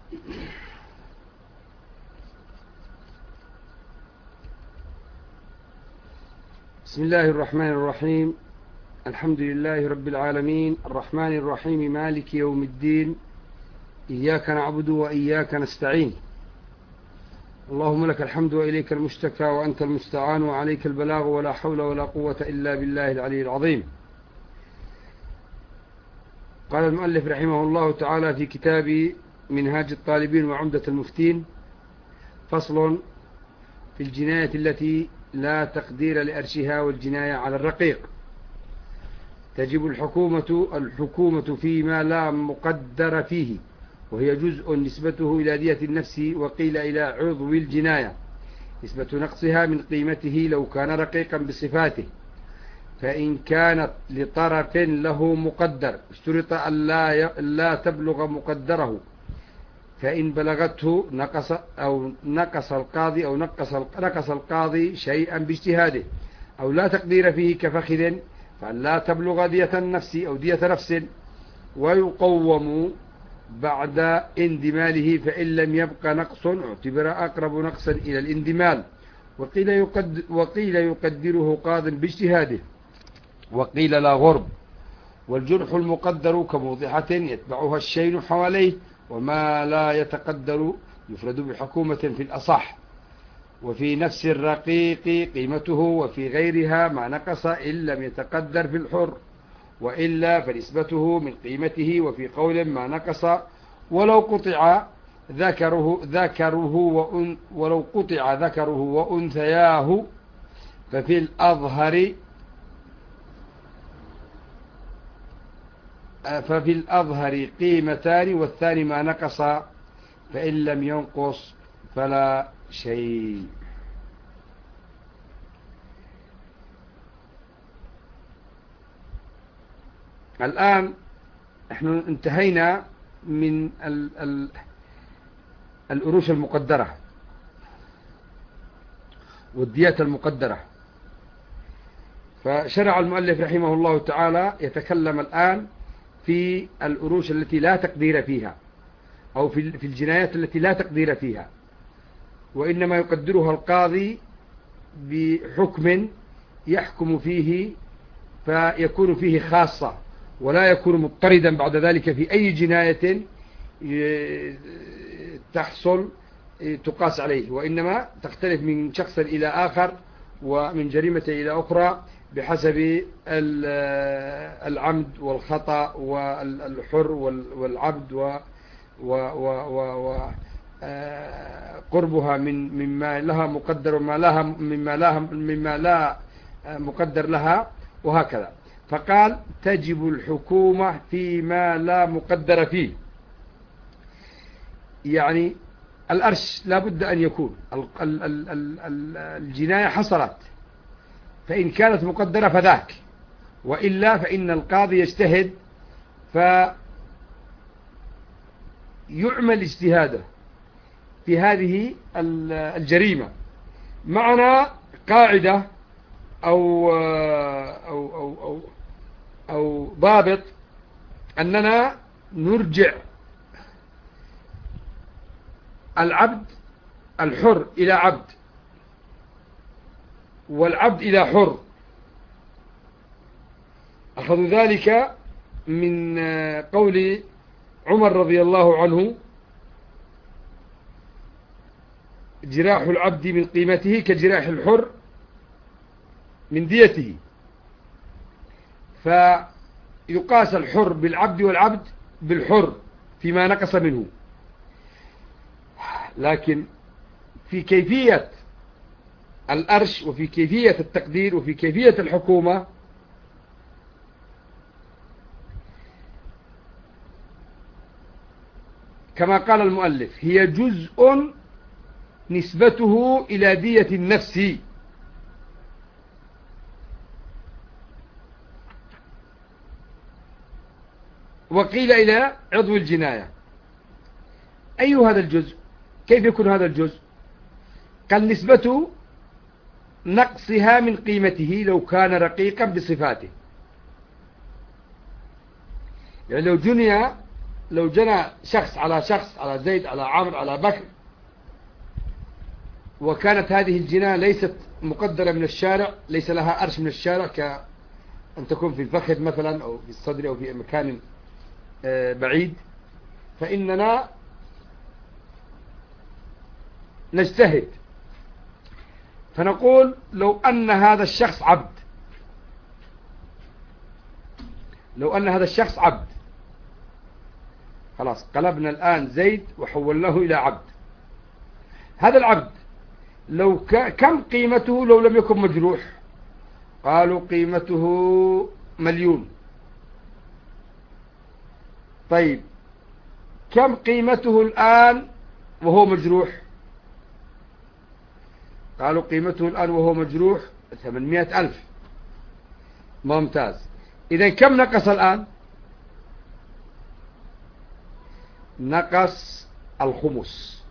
بسم الله الرحمن الرحيم. الحمد لله رب العالمين، الرحمن الرحيم، مالك يوم الدين، إياك نعبد وإياك نستعين. اللهم لك الحمد وإليك المشتكى وأنت المستعان وعليك البلاغ ولا حول ولا قوة إلا بالله العلي العظيم. قال المؤلف رحمه الله تعالى في كتاب منهاج الطالبين وعمدة المفتين: فصل في الجناية التي لا تقدير لأرشها والجناية على الرقيق. تجب الحكومة فيما لا مقدر فيه، وهي جزء نسبته إلى دية النفس، وقيل إلى عضو الجناية نسبة نقصها من قيمته لو كان رقيقا بصفاته. فإن كانت لطرف له مقدر اشترط أن لا تبلغ مقدره، فإن بلغته نقص القاضي شيئا باجتهاده، أو لا تقدير فيه كفخذ، فأن لا تبلغ دية النفس أو دية نفس، ويقوم بعد اندماله، فإن لم يبق نقص اعتبر أقرب نقص إلى الاندمال، وقيل يقدره قاض باجتهاده، وقيل لا غرب. والجرح المقدر كموضحة يتبعها الشين حواليه، وما لا يتقدر يفرد بحكومة في الأصح. وفي نفس الرقيق قيمته، وفي غيرها ما نقص إن لم يتقدر في الحر، وإلا فنسبته من قيمته. وفي قول ما نقص ولو قطع ذكره وأنثياه، ففي الأظهر قيمتان، والثاني ما نقص، فإن لم ينقص فلا شيء. الآن نحن انتهينا من الأروش المقدرة والديات المقدرة، فشرع المؤلف رحمه الله تعالى يتكلم الآن في الأروش التي لا تقدير فيها، أو في الجنايات التي لا تقدير فيها، وإنما يقدرها القاضي بحكم يحكم فيه، فيكون فيه خاصة، ولا يكون مضطردا بعد ذلك في أي جناية تحصل تقاس عليه، وإنما تختلف من شخص إلى آخر ومن جريمة إلى أخرى بحسب العمد والخطأ والحر والعبد وقربها مما لها مقدر مما لا مقدر لها، وهكذا. فقال: تجب الحكومة فيما لا مقدر فيه، يعني الأرش لا بد أن يكون الجناية حصلت، فإن كانت مقدرة فذاك، وإلا فإن القاضي يجتهد فيعمل اجتهاده في هذه الجريمة. معنا قاعدة أو ضابط أننا نرجع العبد الحر إلى عبد، والعبد إلى حر. أخذوا ذلك من قول عمر رضي الله عنه: جراح العبد من قيمته كجراح الحر من ديته، فيقاس الحر بالعبد والعبد بالحر فيما نقص منه. لكن في كيفية الأرش، وفي كيفية التقدير، وفي كيفية الحكومة، كما قال المؤلف: هي جزء نسبته إلى دية النفس، وقيل إلى عضو الجناية. أي هذا الجزء؟ كيف يكون هذا الجزء؟ قال: نسبة نقصها من قيمته لو كان رقيقا بصفاته. يعني لو جني لو جنى شخص على زيد على عمرو على بكر، وكانت هذه الجناية ليست مقدرة من الشارع، ليس لها أرش من الشارع كأن تكون في الفخذ مثلا أو في الصدر أو في مكان بعيد، فإننا نجتهد فنقول لو أن هذا الشخص عبد، لو أن هذا الشخص عبد، خلاص قلبنا الآن زيد وحولناه إلى عبد. هذا العبد لو كم قيمته لو لم يكن مجروح؟ قالوا قيمته 1,000,000. طيب كم قيمته الآن وهو مجروح؟ قالوا قيمته الآن وهو مجروح 800,000. ممتاز. إذا كم نقص الآن؟ نقص الخمس،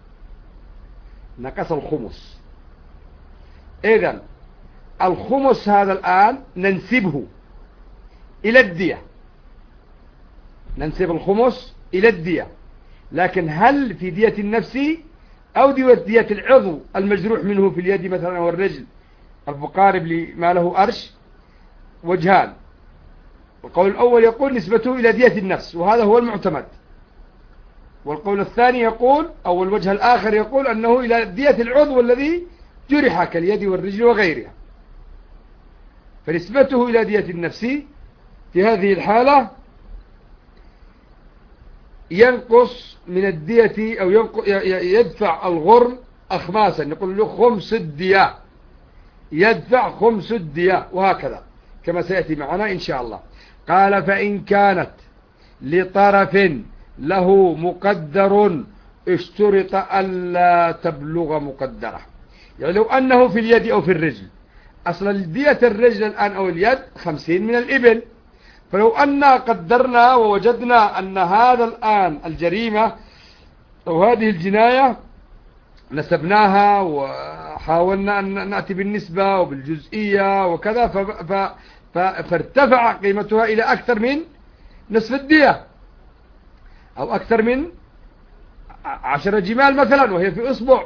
نقص الخمس. إذن الخمس هذا الآن ننسبه إلى الدية، ننسب الخمس إلى الدية، لكن هل في دية النفس أو دية العضو المجروح منه في اليد مثلا أو الرجل المقارب لما له أرش؟ وجهان. القول الأول يقول نسبته إلى دية النفس وهذا هو المعتمد، والقول الثاني يقول أو الوجه الآخر يقول أنه إلى دية العضو الذي جرح كاليد والرجل وغيرها، فنسبته إلى دية النفس في هذه الحالة ينقص من الدية أو يدفع الغرم أخماسا، نقول له خمس الدية، يدفع خمس الدية، وهكذا كما سيأتي معنا إن شاء الله. قال فإن كانت لطرف له مقدر اشترط ألا تبلغ مقدره. يعني لو أنه في اليد أو في الرجل، أصلا دية الرجل الآن أو اليد 50 من الإبل، فلو أننا قدرنا ووجدنا أن هذا الآن الجريمة أو هذه الجناية نسبناها وحاولنا أن نأتي بالنسبة وبالجزئية وكذا، فارتفع قيمتها إلى أكثر من نصف الدية أو أكثر من 10 جمال مثلا وهي في أصبع،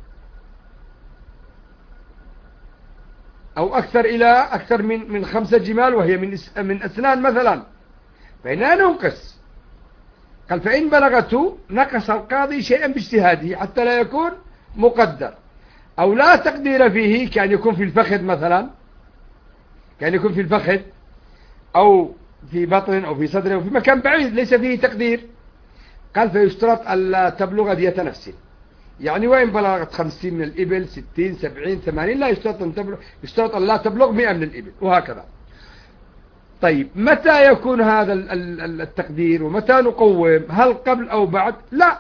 أو أكثر من 5 جمال وهي من أسنان مثلا، فإننا ننقص. قال فإن بلغته نقص القاضي شيئا باجتهاده حتى لا يكون مقدر، أو لا تقدير فيه، كأن يكون في الفخذ مثلا، كأن يكون في الفخذ أو في بطن أو في صدر أو في مكان بعيد ليس فيه تقدير. قال فيشترط ألا تبلغ دية نفسه، يعني وإن بلغت 50 من الإبل 60 70 80 لا يشترط أن تبلغ، يشترط أن لا تبلغ 100 من الإبل وهكذا. طيب متى يكون هذا التقدير ومتى نقوم؟ هل قبل أو بعد؟ لا،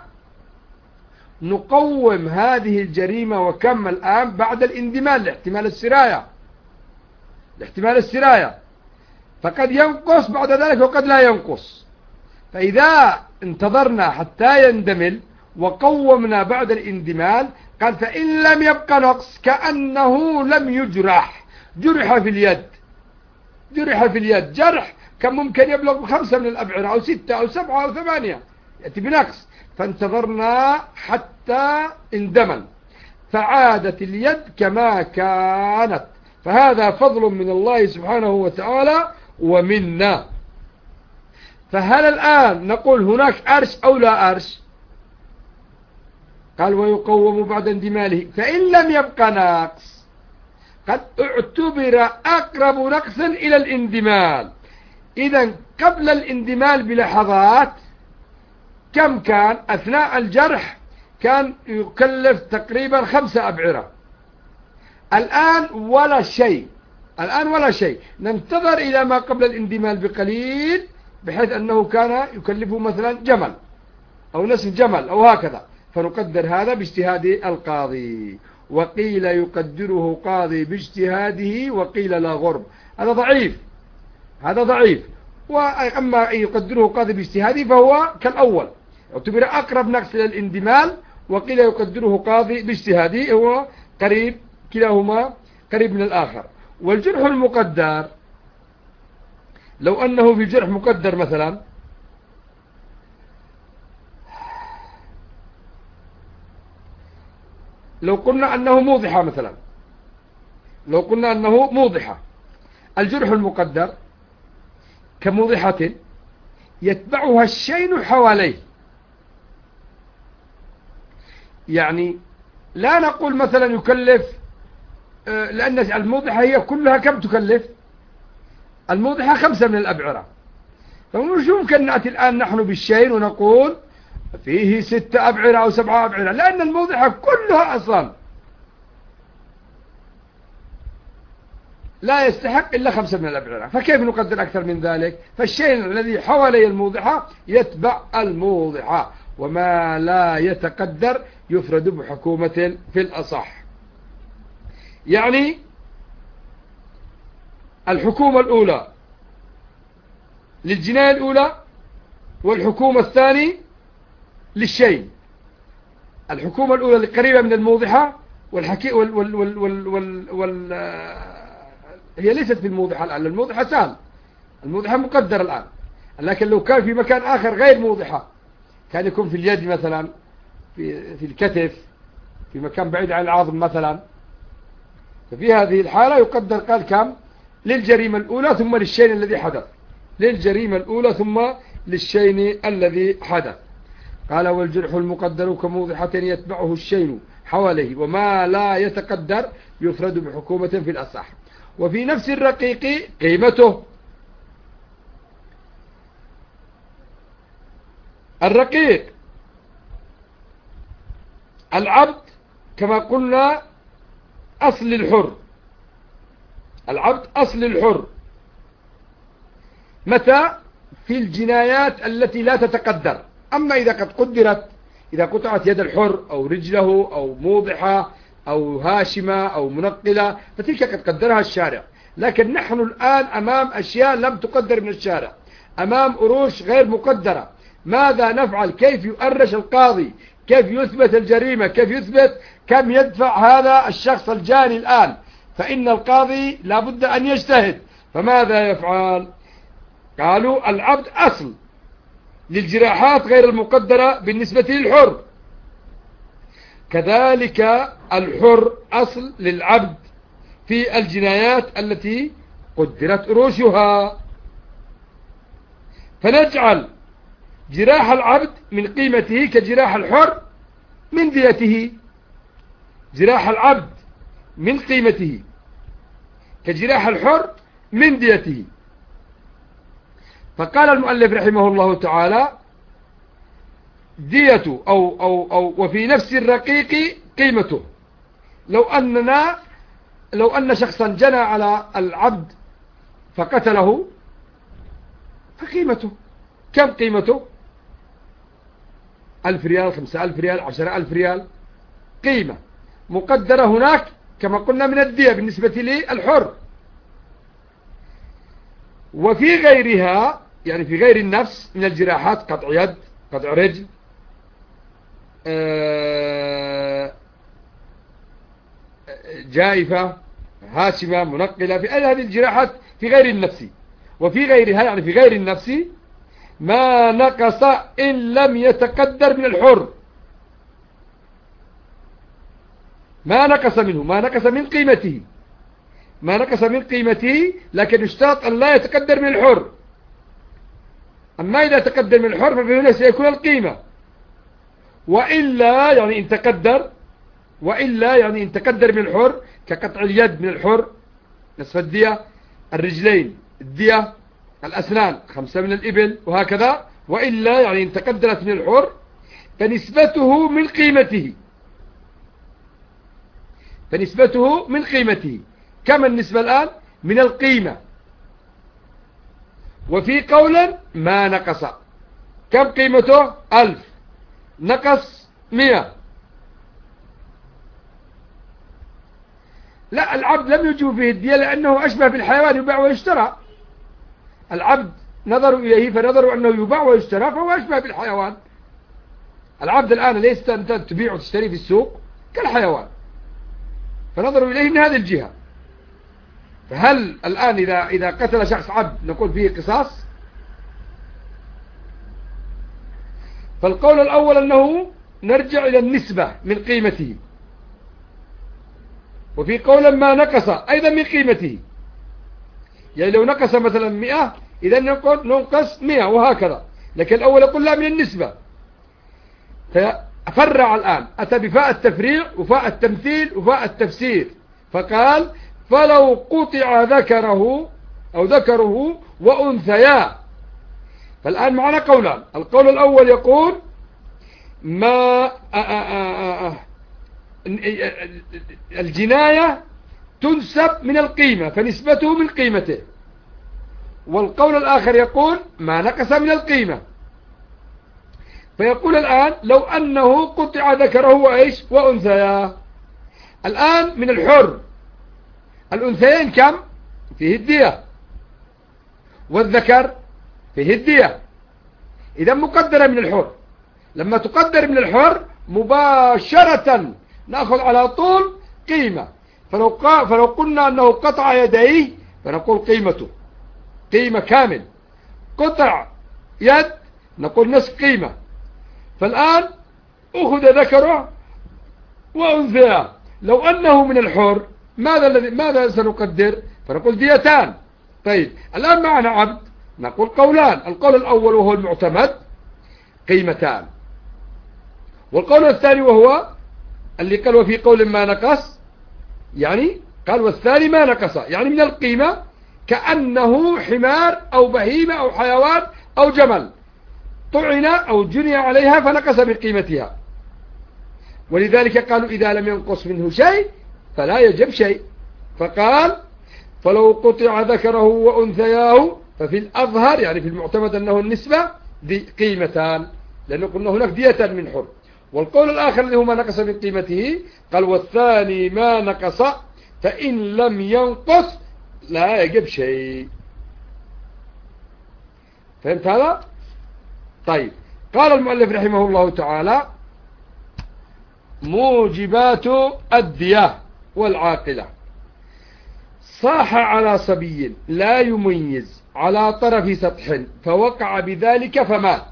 نقوم هذه الجريمة وكم الآن بعد الاندمال لاحتمال السراية، لاحتمال السراية، فقد ينقص بعد ذلك وقد لا ينقص. فإذا انتظرنا حتى يندمل وقومنا بعد الاندمال، قال فإن لم يبقى نقص كأنه لم يجرح، جرح في اليد، جرح في اليد جرح كان ممكن يبلغ 5 من الأبعرة أو 6 أو 7 أو 8 يأتي بنقص، فانتظرنا حتى اندمل فعادت اليد كما كانت، فهذا فضل من الله سبحانه وتعالى ومنا. فهل الآن نقول هناك أرش أو لا أرش؟ قال ويقوم بعد اندماله، فإن لم يبقى نقص قد اعتبر أقرب نقص إلى الاندمال. إذن قبل الاندمال بلحظات كم كان أثناء الجرح؟ كان يكلف تقريبا 5 أبعرة، الآن ولا شيء، الآن ولا شيء، ننتظر إلى ما قبل الاندمال بقليل بحيث أنه كان يكلفه مثلا جمل أو نصف جمل أو هكذا، فنقدر هذا باجتهاد القاضي. وقيل يقدره قاضي باجتهاده وقيل لا غرب، هذا ضعيف، هذا ضعيف. وأما يقدره قاضي باجتهاده فهو كالأول، يعتبر أقرب نقص إلى الاندمال، وقيل يقدره قاضي باجتهاده هو قريب، كلاهما قريب من الآخر. والجرح المقدر لو أنه في جرح مقدر مثلا لو قلنا أنه موضحة مثلا، لو قلنا أنه موضحة، الجرح المقدر كموضحة يتبعها الشين حواليه. يعني لا نقول مثلا يكلف، لأن الموضحة هي كلها كم تكلف؟ الموضحة 5 من الأبعرة، فمش يمكن نأتي الآن نحن بالشين ونقول فيه 6 أبعرة أو 7 أبعرة، لأن الموضحة كلها أصلا لا يستحق إلا 5 من الأبعرة، فكيف نقدر أكثر من ذلك؟ فالشيء الذي حوالي الموضحة يتبع الموضحة، وما لا يتقدر يفرد بحكومة في الأصح. يعني الحكومة الأولى للجناية الأولى، والحكومة الثانية للشيء. الحكومة الأولى القريبة من الموضحة هي ليست في الموضحة الآن، الموضحة سهل، الموضحة مقدرة الآن، لكن لو كان في مكان آخر غير موضحة، كان يكون في اليد مثلا، في الكتف، في مكان بعيد عن العظم مثلا، ففي هذه الحالة يقدر قال كم؟ للجريمة الأولى ثم للشين الذي حدث، للجريمة الأولى ثم للشين الذي حدث. قال والجرح المقدر كموضحة يتبعه الشين حواليه، وما لا يتقدر يفرد بحكومة في الأصح. وفي نفس الرقيق قيمته. الرقيق العبد كما قلنا أصل الحر، العبد أصل الحر. متى؟ في الجنايات التي لا تتقدر. أما إذا قد قدرت، إذا قطعت يد الحر أو رجله أو موضحة أو هاشمة أو منقلة، فتلك قد قدرها الشارع. لكن نحن الآن أمام أشياء لم تقدر من الشارع، أمام أروش غير مقدرة. ماذا نفعل؟ كيف يؤرش القاضي؟ كيف يثبت الجريمة؟ كيف يثبت كم يدفع هذا الشخص الجاني الآن؟ فإن القاضي لابد أن يجتهد، فماذا يفعل؟ قالوا العبد أصل للجراحات غير المقدرة بالنسبة للحر، كذلك الحر أصل للعبد في الجنايات التي قدرت أروشها. فنجعل جراح العبد من قيمته كجراح الحر من ديته، جراح العبد من قيمته كجراح الحر من ديته. فقال المؤلف رحمه الله تعالى ديته أو وفي نفس الرقيق قيمته. لو أن شخصا جنى على العبد فقتله، فقيمته كم قيمته؟ 1000 ريال، 5000 ريال، 10,000 ريال، قيمة مقدرة هناك كما قلنا من الدية بالنسبة للحر. وفي غيرها، يعني في غير النفس من الجراحات، قطع يد، قطع رجل، جائفة، هاشمة، منقلة، في هذه الجراحات في غير النفس. وفي غيرها يعني في غير النفس ما نقص إن لم يتقدر من الحر، ما نقص منه، ما نقص من قيمته، ما نقص من قيمته، لكن يشترط أن لا يتقدر من الحر. أما إذا تقدر من الحر فهنا سيكون القيمة، وإلا يعني إن تقدر، وإلا يعني إن تقدر من الحر كقطع اليد من الحر نصف الدية، الرجلين الدية، الأسنان 5 من الإبل، وهكذا. وإلا يعني إن تقدرت من الحر فنسبته من قيمته، فنسبته من قيمته. كم النسبة الآن؟ من القيمة. وفي قولا ما نقص، كم قيمته؟ 1000 نقص 100. لا، العبد لم يجب فيه الدية لأنه أشبه بالحيوان يباع ويشترى. العبد نظروا إليه فنظروا أنه يباع ويشترى، فهو أشبه بالحيوان. العبد الآن ليس أنت تبيع وتشتري في السوق كالحيوان، فنظروا إليه من هذه الجهة. فهل الآن إذا قتل شخص عبد نقول فيه قصاص؟ فالقول الأول أنه نرجع إلى النسبة من قيمته، وفي قولا ما نقص أيضا من قيمته، يعني لو نقص مثلا 100 إذا ننقص 100 وهكذا، لكن الأول يقول لا من النسبة. ففرع الآن، أتى بفاء التفريع وفاء التمثيل وفاء التفسير، فقال فلو قطع ذكره أو ذكره وأنثيا. فالآن معنا قولان، القول الأول يقول ما الجناية تنسب من القيمة فنسبته من قيمته، والقول الآخر يقول ما نقص من القيمة. فيقول الآن لو أنه قطع ذكره وإيش وأنثيا. الآن من الحر الأنثيين كم؟ فيه الدية، والذكر فيه الدية، إذا مقدرة من الحر. لما تقدر من الحر مباشرة نأخذ على طول قيمة. فلو قلنا أنه قطع يديه فنقول قيمته قيمة كامل، قطع يد نقول نصف قيمة. فالآن أخذ ذكره وأنثى. لو أنه من الحر ماذا سنقدر؟ فنقول ديتان. طيب الآن معنا عبد، نقول قولان، القول الأول وهو المعتمد قيمتان، والقول الثاني وهو اللي قال وفي قول ما نقص، يعني قال والثاني ما نقص يعني من القيمة، كأنه حمار أو بهيمة أو حيوان أو جمل طعن أو جني عليها فنقص من قيمتها. ولذلك قالوا إذا لم ينقص منه شيء فلا يجب شيء. فقال فلو قطع ذكره وأنثياه ففي الأظهر يعني في المعتمد أنه النسبة دي قيمتان، لأنه قلنا هناك دية من حر. والقول الآخر اللي هو ما نقص من قيمته قال والثاني ما نقص فإن لم ينقص لا يجب شيء. فهمت هذا؟ طيب قال المؤلف رحمه الله تعالى موجبات الدية والعاقلة. صاح على صبي لا يميز على طرف سطح فوقع بذلك فمات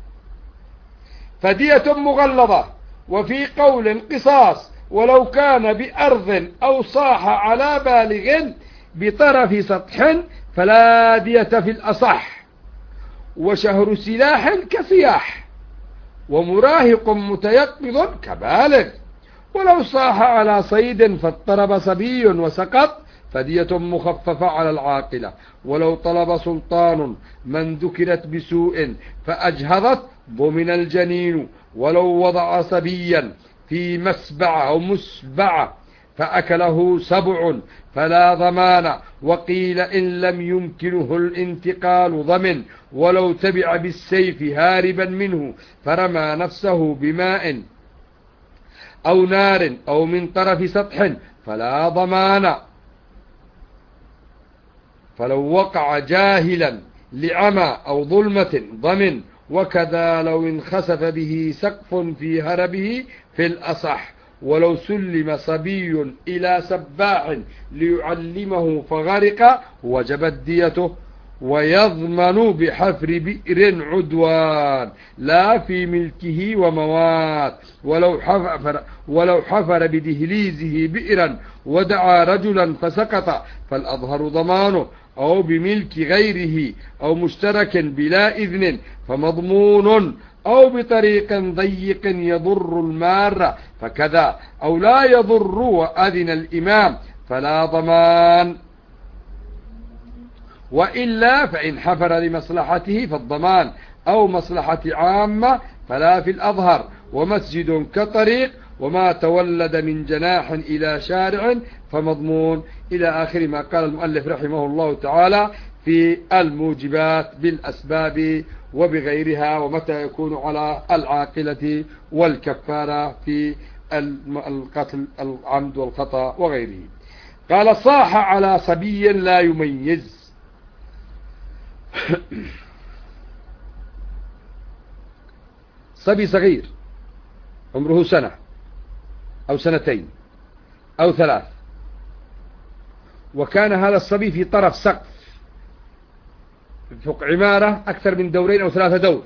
فدية مغلظة. وفي قول قصاص ولو كان بأرض أو صاح على بالغ بطرف سطح فلا دية في الأصح. وشهر سلاح كسياح ومراهق متيقظ كبالغ. ولو صاح على صيد فاضطرب صبي وسقط فدية مخففة على العاقلة. ولو طلب سلطان من ذكرت بسوء فأجهضت ضمن الجنين. ولو وضع صبيا في مسبعة أو مسبعة فأكله سبع فلا ضمان. وقيل إن لم يمكنه الانتقال ضمن. ولو تبع بالسيف هاربا منه فرمى نفسه بماء أو نار أو من طرف سطح فلا ضمان. فلو وقع جاهلا لعمى أو ظلمة ضمن. وكذا لو انخسف به سقف في هربه في الأصح. ولو سلم صبي إلى سباح ليعلمه فغرق وجبت ديته. ويضمن بحفر بئر عدوان لا في ملكه وموات. ولو حفر بدهليزه بئرا ودعا رجلا فسقط فالأظهر ضمانه. أو بملك غيره أو مشترك بلا إذن فمضمون. أو بطريق ضيق يضر المار فكذا. أو لا يضر وأذن الإمام فلا ضمان. وإلا فإن حفر لمصلحته فالضمان. أو مصلحة عامة فلا في الأظهر. ومسجد كطريق وما تولد من جناح إلى شارع فمضمون. إلى آخر ما قال المؤلف رحمه الله تعالى في الموجبات بالأسباب وبغيرها ومتى يكون على العاقلة والكفارة في القتل العمد والخطأ وغيره. قال صاح على صبي لا يميز. صبي صغير عمره سنة أو سنتين أو 3 وكان هذا الصبي في طرف سقف فوق عمارة أكثر من 2 أو 3 دور.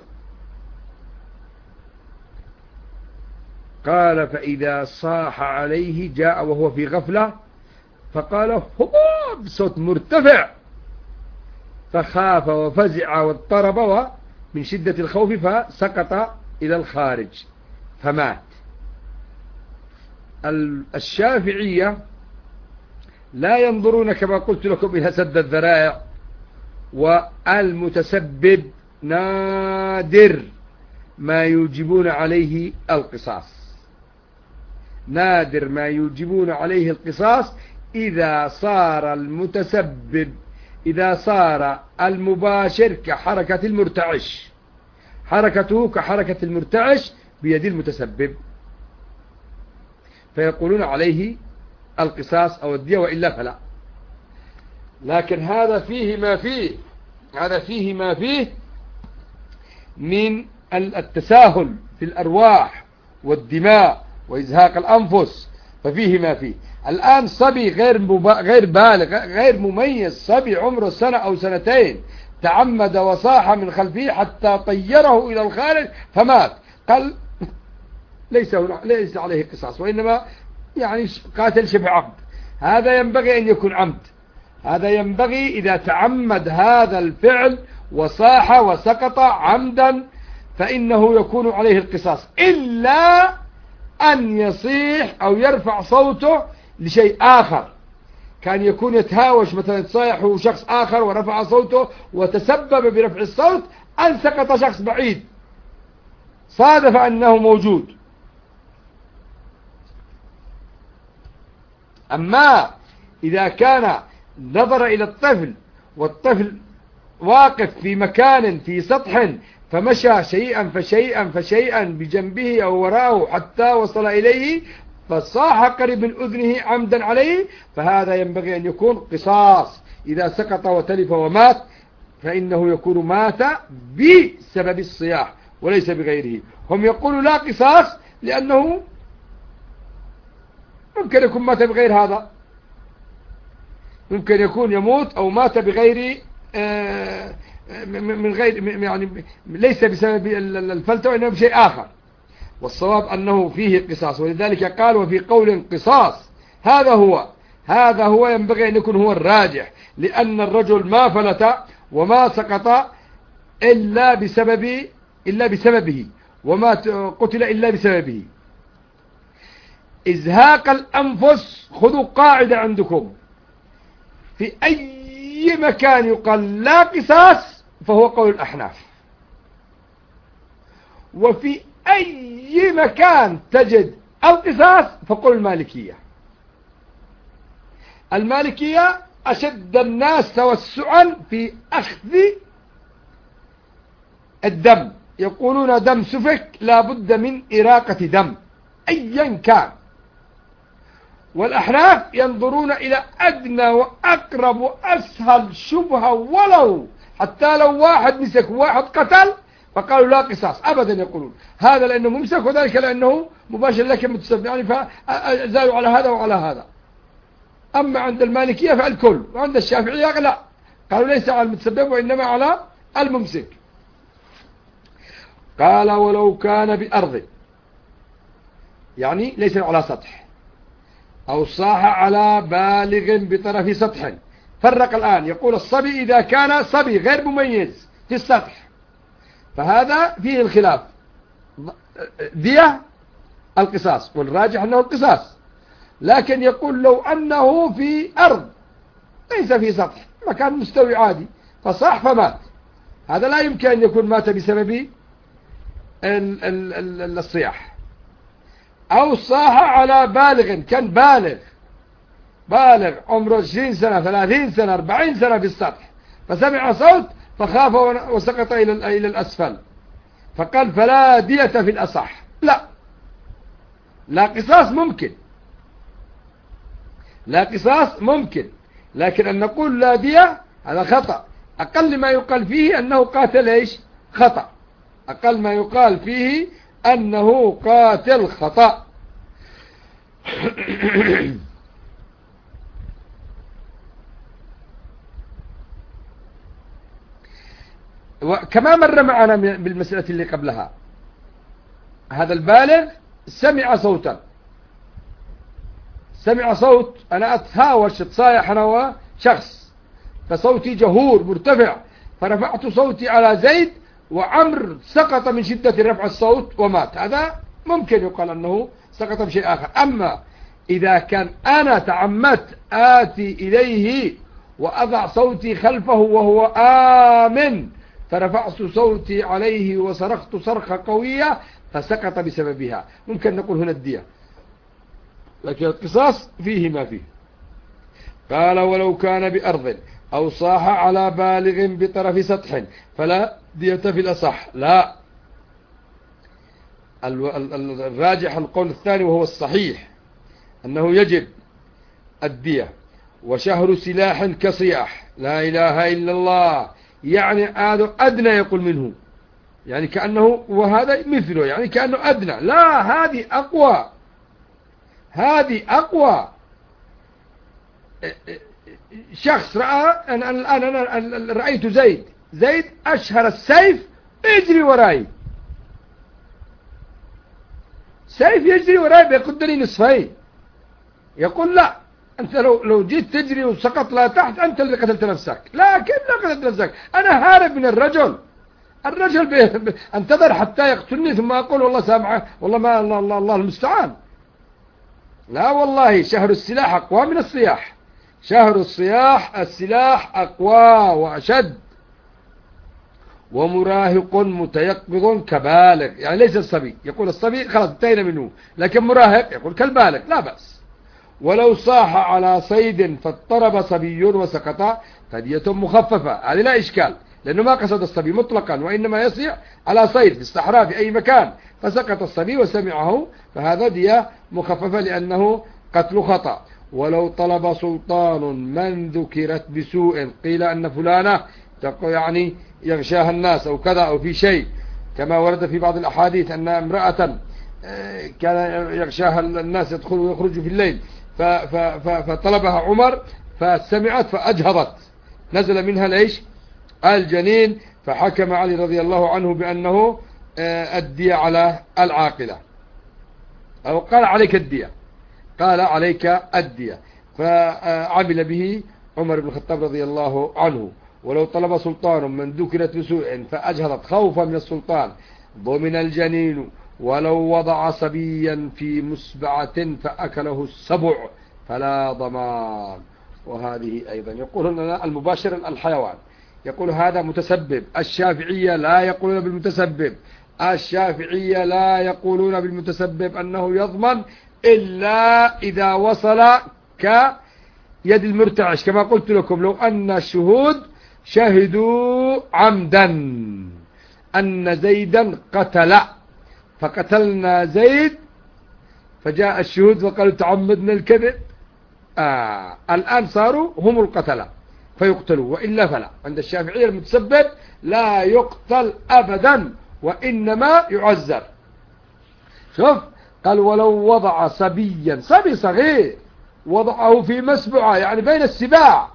قال فإذا صاح عليه جاء وهو في غفلة فقال هو بصوت مرتفع، فخاف وفزع واضطرب من شدة الخوف فسقط إلى الخارج فمات. الشافعية لا ينظرون كما قلت لكم إلى سد الذرائع، والمتسبب نادر ما يوجبون عليه القصاص، نادر ما يوجبون عليه القصاص إذا صار المتسبب، إذا صار المباشر كحركة المرتعش، حركته كحركة المرتعش بيد المتسبب، فيقولون عليه القصاص أو الدية، وإلا فلا. لكن هذا فيه ما فيه، هذا فيه ما فيه من التساهل في الأرواح والدماء وإزهاق الأنفس، ففيه ما فيه. الآن صبي غير بالغ غير مميز، صبي عمره سنة أو سنتين، تعمد وصاح من خلفه حتى طيره إلى الخارج فمات، قال ليس عليه قصاص، وإنما يعني قاتل شبه عمد. هذا ينبغي أن يكون عمد، هذا ينبغي إذا تعمد هذا الفعل وصاح وسقط عمدا فإنه يكون عليه القصاص، إلا أن يصيح أو يرفع صوته لشيء آخر، كان يكون يتهاوش مثلا صايح شخص آخر ورفع صوته وتسبب برفع الصوت أن سقط شخص بعيد صادف أنه موجود. أما إذا كان نظر إلى الطفل والطفل واقف في مكان في سطح فمشى شيئا فشيئا فشيئا بجنبه أو وراءه حتى وصل إليه فصاح قريب من أذنه عمدا عليه، فهذا ينبغي أن يكون قصاص. إذا سقط وتلف ومات فإنه يكون مات بسبب الصياح وليس بغيره. هم يقولوا لا قصاص لأنه ممكن يكون مات بغير هذا، ممكن يكون يموت أو مات بغير من غير يعني ليس بسبب الفلتة وإنما بشيء آخر. والصواب أنه فيه قصاص، ولذلك قال وفي قول قصاص. هذا هو ينبغي أن يكون هو الراجح، لأن الرجل ما فلت وما سقط إلا بسببه وما قتل إلا بسببه. إزهاق الأنفس، خذوا قاعدة عندكم، في أي مكان يقال لا قصاص فهو قول الأحناف، وفي أي مكان تجد القصاص فقول المالكية. المالكية أشد الناس توسعا في أخذ الدم، يقولون دم سفك لا بد من إراقة دم أيا كان. والأحناف ينظرون إلى أدنى وأقرب وأسهل شبهة، ولو حتى لو واحد مسك وواحد قتل فقالوا لا قصاص أبدا، يقولون هذا لأنه ممسك وذلك لأنه مباشر لك متسبب، يعني فزالوا على هذا وعلى هذا. أما عند المالكية فالكل، وعند الشافعية لا، قالوا ليس على المتسبب وإنما على الممسك. قال ولو كان بأرض، يعني ليس على سطح، أو صاح على بالغ بطرف سطح. فرق الآن، يقول الصبي إذا كان صبي غير مميز في السطح فهذا فيه الخلاف، دية القصاص، والراجح أنه القصاص. لكن يقول لو أنه في أرض ليس في سطح، مكان مستوي عادي، فصاح فمات، هذا لا يمكن أن يكون مات بسبب الصياح. أو صاح على بالغ، كان بالغ عمره 20 سنة 30 سنة 40 سنة في السطح، فسمع صوت فخاف وسقط إلى الأسفل، فقال فلا دية في الأصح. لا قصاص ممكن، لا قصاص ممكن، لكن أن نقول لا دية هذا خطأ. أقل ما يقال فيه أنه قاتل إيش؟ خطأ. أقل ما يقال فيه أنه قاتل خطأ. وكما مر معنا بالمسألة اللي قبلها، هذا البالغ سمع سمع صوت، أنا أتهاوش أتصايح أنا وشخص، فصوتي جهور مرتفع، فرفعت صوتي على زيد وعمر سقط من شدة رفع الصوت ومات، هذا ممكن يقال أنه سقط بشيء آخر. أما إذا كان أنا تعمدت آتي إليه وأضع صوتي خلفه وهو آمن، فرفعت صوتي عليه وصرخت صرخة قوية فسقط بسببها، ممكن نقول هنا الدية، لكن القصاص فيه ما فيه. قال ولو كان بأرض أو صاح على بالغ بطرف سطح فلا دية في الأصح. لا، الراجح القول الثاني وهو الصحيح أنه يجب الدية. وشهر سلاح كصياح، لا إله إلا الله، يعني هذا أدنى يقول منه، يعني كأنه وهذا مثله، يعني كأنه أدنى. لا، هذه أقوى، هذه أقوى. شخص رأى أنا رأيت زيد أشهر السيف يجري وراي، سيف يجري وراي بيقدني نصفين، يقول لا، أنت لو جيت تجري وسقط لا تحت أنت اللي قتلت نفسك. لا، كيف لا قتلت نفسك؟ أنا هارب من الرجل انتظر حتى يقتلني ثم أقول والله سامعه، والله ما الله المستعان. لا والله، شهر السلاح أقوى من الصياح، شهر السلاح أقوى وأشد. ومراهق متيقظ كبالغ، يعني ليس الصبي، يقول الصبي خلاص انتهينا منه، لكن مراهق يقول كالبالغ لا بأس. ولو صاح على صيد فاضطرب صبي وسقط فدية مخففة، هذه لا إشكال، لأنه ما قصد الصبي مطلقا، وإنما يصيح على صيد في الصحراء في أي مكان فسقط الصبي وسمعه، فهذا دية مخففة لأنه قتل خطأ. ولو طلب سلطان من ذكرت بسوء، قيل أن فلانة يعني يغشاها الناس أو كذا أو في شيء، كما ورد في بعض الأحاديث أن امرأة كان يغشاها الناس يدخل ويخرج في الليل، فطلبها عمر فسمعت فأجهضت، نزل منها ليش الجنين، فحكم علي رضي الله عنه بأنه الدية على العاقلة، أو قال عليك الدية، قال عليك الدية، فعمل به عمر بن الخطاب رضي الله عنه. ولو طلب سلطان من ذكرت بسوء فأجهضت خوفا من السلطان ضمن الجنين، ولو وضع صبيا في مسبعة فأكله السبع فلا ضمان. وهذه أيضا يقول لنا المباشر الحيوان، يقول هذا متسبب. الشافعية لا يقولون بالمتسبب، الشافعية لا يقولون بالمتسبب أنه يضمن إلا إذا وصل كيد المرتعش، كما قلت لكم لو أن الشهود شهدوا عمدا أن زيدا قتل فقتلنا زيد، فجاء الشهود وقالوا تعمدنا الكذب، الآن صاروا هم القتلة فيقتلوا، وإلا فلا. عند الشافعية المتسبب لا يقتل أبدا وإنما يعزر. شوف، قال ولو وضع صبيا، صبي صغير وضعه في مسبعة يعني بين السباع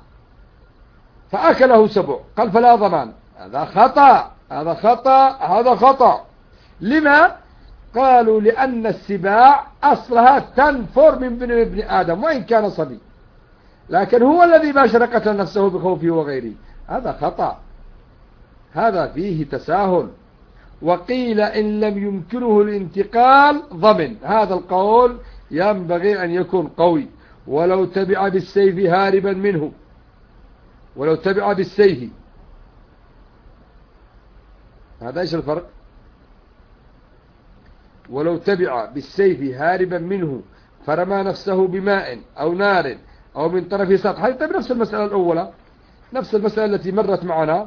فأكله سبع، قال فلا ضمان. هذا خطأ، هذا خطأ، هذا خطأ. لما؟ قالوا لأن السباع أصلها تنفر من ابن آدم وإن كان صبي، لكن هو الذي باشر قتل نفسه بخوفه وغيره، هذا خطأ، هذا فيه تساهل. وقيل إن لم يمكنه الانتقال ضمن، هذا القول ينبغي أن يكون قوي. ولو تبع بالسيف هاربا منه، ولو تبع بالسيف، هذا ايش الفرق؟ ولو تبع بالسيف هاربا منه فرمى نفسه بماء أو نار أو من طرف سطح، هذه نفس المسألة الأولى، نفس المسألة التي مرت معنا.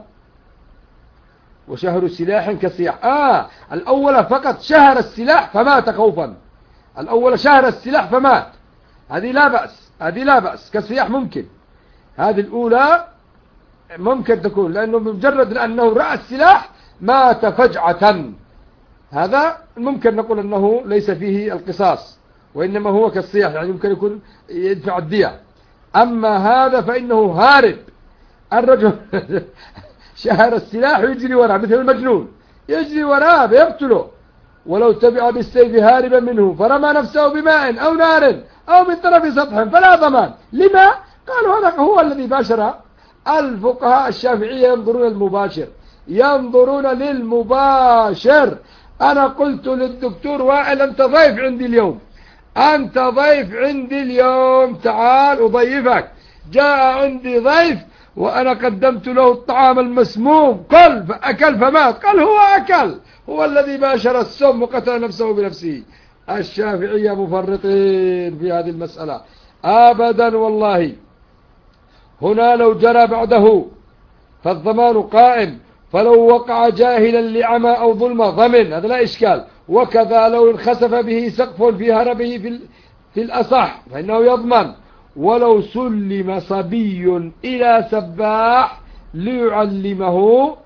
وشهر سلاح كصياح، الأولى فقط شهر السلاح فمات خوفا، الأولى شهر السلاح فمات، هذه لا بأس، هذه لا بأس، كالصياح ممكن، هذه الأولى ممكن تكون، لأنه بمجرد أنه رأى السلاح مات فجعة، هذا ممكن نقول أنه ليس فيه القصاص وإنما هو كالصياح، يعني يمكن يكون يدفع الدية. أما هذا فإنه هارب، الرجل شهر السلاح ويجري وراه مثل المجنون، يجري وراه بيقتله، ولو تبع بالسيف هاربا منه فرمى نفسه بماء أو نار أو من طرف سطح فلا ضمان. لما؟ قالوا هذا هو الذي باشر. الفقهاء الشافعية ينظرون المباشر، ينظرون للمباشر. أنا قلت للدكتور وائل أنت ضيف عندي اليوم، أنت ضيف عندي اليوم، تعال أضيفك. جاء عندي ضيف وأنا قدمت له الطعام المسموم، قل فأكل فمات، قال هو أكل، هو الذي باشر السم وقتل نفسه بنفسه. الشافعية مفرطين في هذه المسألة أبدا والله. هنا لو جرى بعده فالضمان قائم، فلو وقع جاهلا لعمى أو ظلمة ضمن، هذا لا إشكال. وكذا لو انخسف به سقف في هربه في الأصح فإنه يضمن. ولو سلم صبي إلى سباح ليعلمه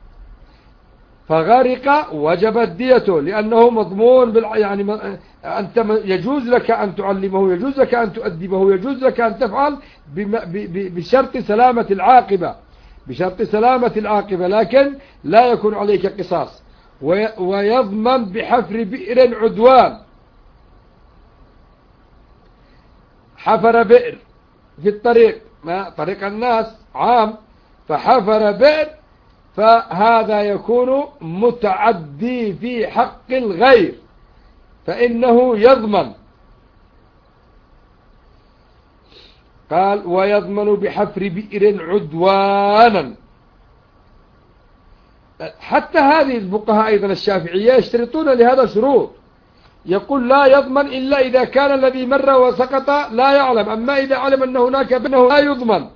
فغرق وجبت ديته، لأنه مضمون يعني أنت يجوز لك أن تعلمه، يجوز لك أن تؤدبه، يجوز لك أن تفعل بشرط سلامة العاقبة، بشرط سلامة العاقبة، لكن لا يكون عليك قصاص. ويضمن بحفر بئر عدوان. حفر بئر في الطريق، ما طريق الناس عام، فحفر بئر، فهذا يكون متعدي في حق الغير فإنه يضمن. قال ويضمن بحفر بئر عدوانا. حتى هذه الفقهاء أيضا الشافعية يشترطون لهذا شروط، يقول لا يضمن إلا إذا كان الذي مر وسقط لا يعلم، أما إذا علم أن هناك بأنه لا يضمن،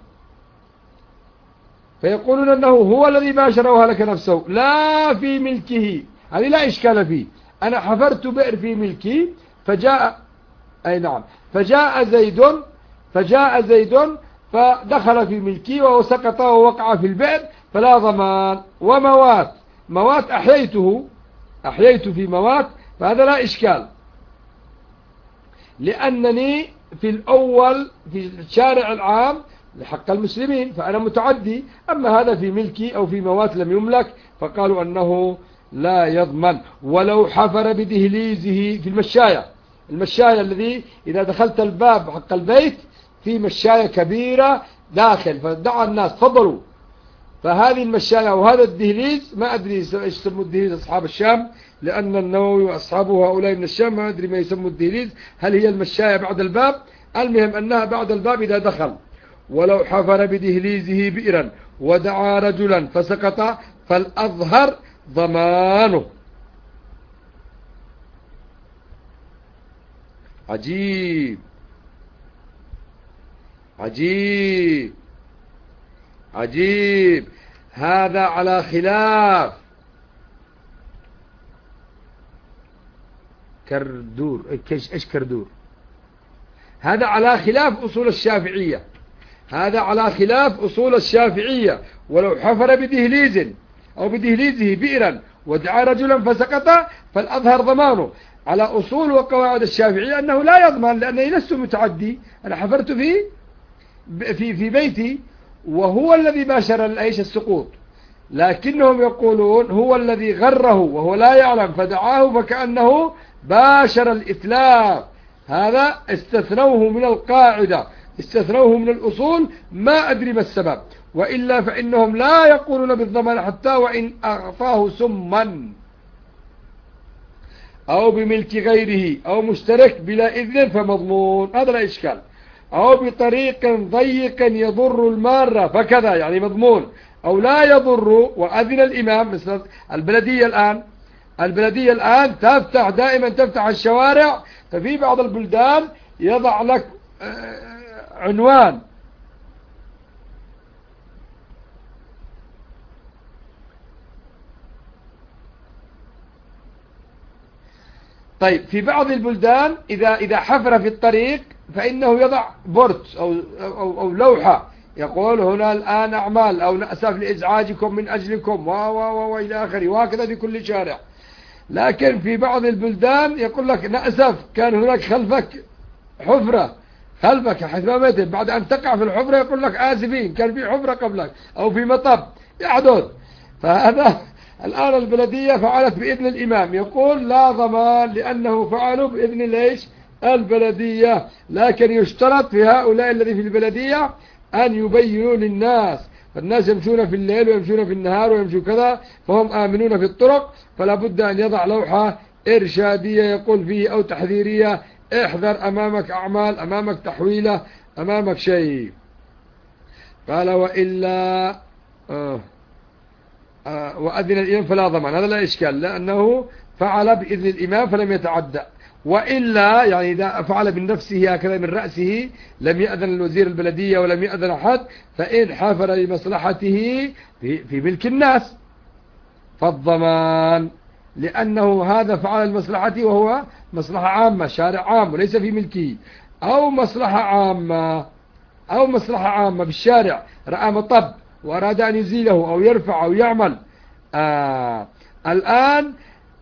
فيقولون أنه هو الذي باشر وهلك نفسه لا في ملكه، هذه لا إشكال فيه. أنا حفرت بئر في ملكي فجاء فجاء زيد فدخل في ملكي وسقط ووقع في البئر فلا ضمان. وموات أحييت في موات، فهذا لا إشكال، لأنني في الأول في الشارع العام لحق المسلمين فأنا متعدي، أما هذا في ملكي أو في موات لم يملك فقالوا أنه لا يضمن. ولو حفر بدهليزه في المشاية الذي إذا دخلت الباب حق البيت في مشاية كبيرة داخل فدعا الناس تفضلوا، فهذه المشاية وهذا الدهليز ما أدري إيش يسموا الدهليز أصحاب الشام، لأن النووي وأصحابه هؤلاء من الشام ما أدري ما يسموا الدهليز، هل هي المشاية بعد الباب؟ المهم أنها بعد الباب إذا دخل. ولو حفر بدهليزه بئرا ودعا رجلا فسقط فالأظهر ضمانه. عجيب عجيب عجيب. هذا على خلاف كردور. ايش كردور؟ هذا على خلاف أصول الشافعية، هذا على خلاف أصول الشافعية. ولو حفر بدهليز أو بدهليزه بئرا ودعا رجلا فسقط فالأظهر ضمانه. على أصول وقواعد الشافعية أنه لا يضمن، لأنني لست متعدي، أنا حفرت في بيتي وهو الذي باشر السقوط، لكنهم يقولون هو الذي غره وهو لا يعلم فدعاه فكأنه باشر الإتلاف. هذا استثنوه من القاعدة، استثنوه من الأصول، ما أدري ما السبب، وإلا فإنهم لا يقولون بالضمان حتى وإن أعطاه سما أو بملك غيره أو مشترك بلا إذن فمضمون، هذا لا إشكال. أو بطريق ضيق يضر المارة فكذا يعني مضمون، أو لا يضر وأذن الإمام. مثل البلدية الآن تفتح دائما تفتح الشوارع، ففي بعض البلدان يضع لك عنوان طيب في بعض البلدان إذا حفر في الطريق فإنه يضع بورت أو لوحة يقول هنا الآن أعمال أو نأسف لإزعاجكم من أجلكم وإلى آخره، وهكذا في كل شارع. لكن في بعض البلدان يقول لك نأسف كان هناك خلفك حفرة، خلفك حيث ما متر، بعد أن تقع في الحفرة يقول لك آسفين كان في حفرة قبلك أو في مطب يحدث. فهذا الآن البلدية فعلت بإذن الإمام، يقول لا ضمان لأنه فعلوا بإذن ليش البلدية، لكن يشترط في هؤلاء الذي في البلدية أن يبينوا للناس، فالناس يمشون في الليل ويمشون في النهار ويمشون كذا، فهم آمنون في الطرق، فلا بد أن يضع لوحة إرشادية يقول فيه أو تحذيرية: احذر، أمامك أعمال، أمامك تحويلة، أمامك شيء. قال وإلا وأذن الإمام فلا ضمان، هذا لا إشكال لأنه فعل بإذن الإمام فلم يتعدى. وإلا يعني إذا فعل من نفسه هكذا من رأسه، لم يأذن الوزير البلدية ولم يأذن أحد، فإن حفر لمصلحته في ملك الناس فالضمان، لأنه هذا فعل المصلحة وهو مصلحة عامة، شارع عام وليس في ملكه، أو مصلحة عامة بالشارع، رأى مطب وأراد أن يزيله أو يرفع أو يعمل. الآن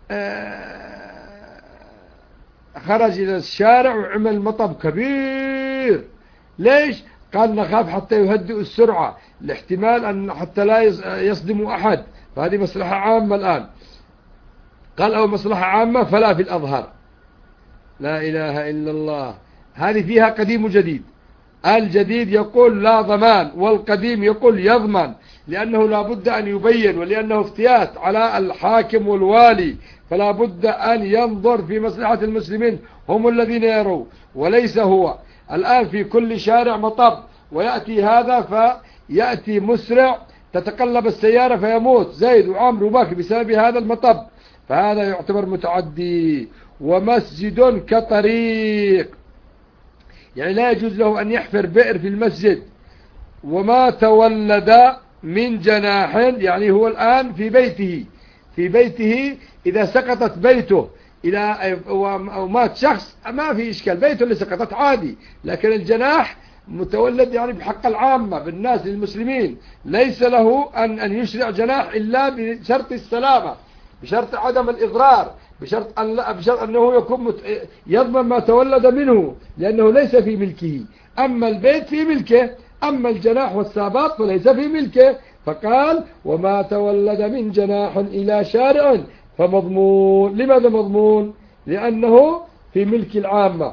خرج إلى الشارع وعمل مطب كبير، ليش؟ قال نخاف حتى يهدئ السرعة، لاحتمال أن حتى لا يصدم أحد، فهذه مصلحة عامة الآن. قال أو مصلحة عامة فلا في الأظهر. لا إله إلا الله، هذه فيها قديم وجديد. الجديد يقول لا ضمان، والقديم يقول يضمن، لأنه لا بد أن يبين، ولأنه افتيات على الحاكم والوالي، فلا بد أن ينظر في مصلحة المسلمين، هم الذين يروا وليس هو. الآن في كل شارع مطب، ويأتي هذا فيأتي مسرع تتقلب السيارة فيموت زيد وعمرو وبكر بسبب هذا المطب، فهذا يعتبر متعدي. ومسجد كطريق، يعني لا يجوز له أن يحفر بئر في المسجد. وما تولد من جناح، يعني هو الآن في بيته إذا سقطت بيته أو مات شخص ما في إشكال، بيته اللي سقطت عادي، لكن الجناح متولد يعني بحق العامة بالناس المسلمين، ليس له أن يشرع جناح إلا بشرط السلامة، بشرط عدم الإضرار، بشرط أنه يكون يضمن ما تولد منه، لأنه ليس في ملكه. أما البيت في ملكه، أما الجناح والسابات فليس في ملكه. فقال وما تولد من جناح إلى شارع فمضمون. لماذا مضمون؟ لأنه في ملك العامة،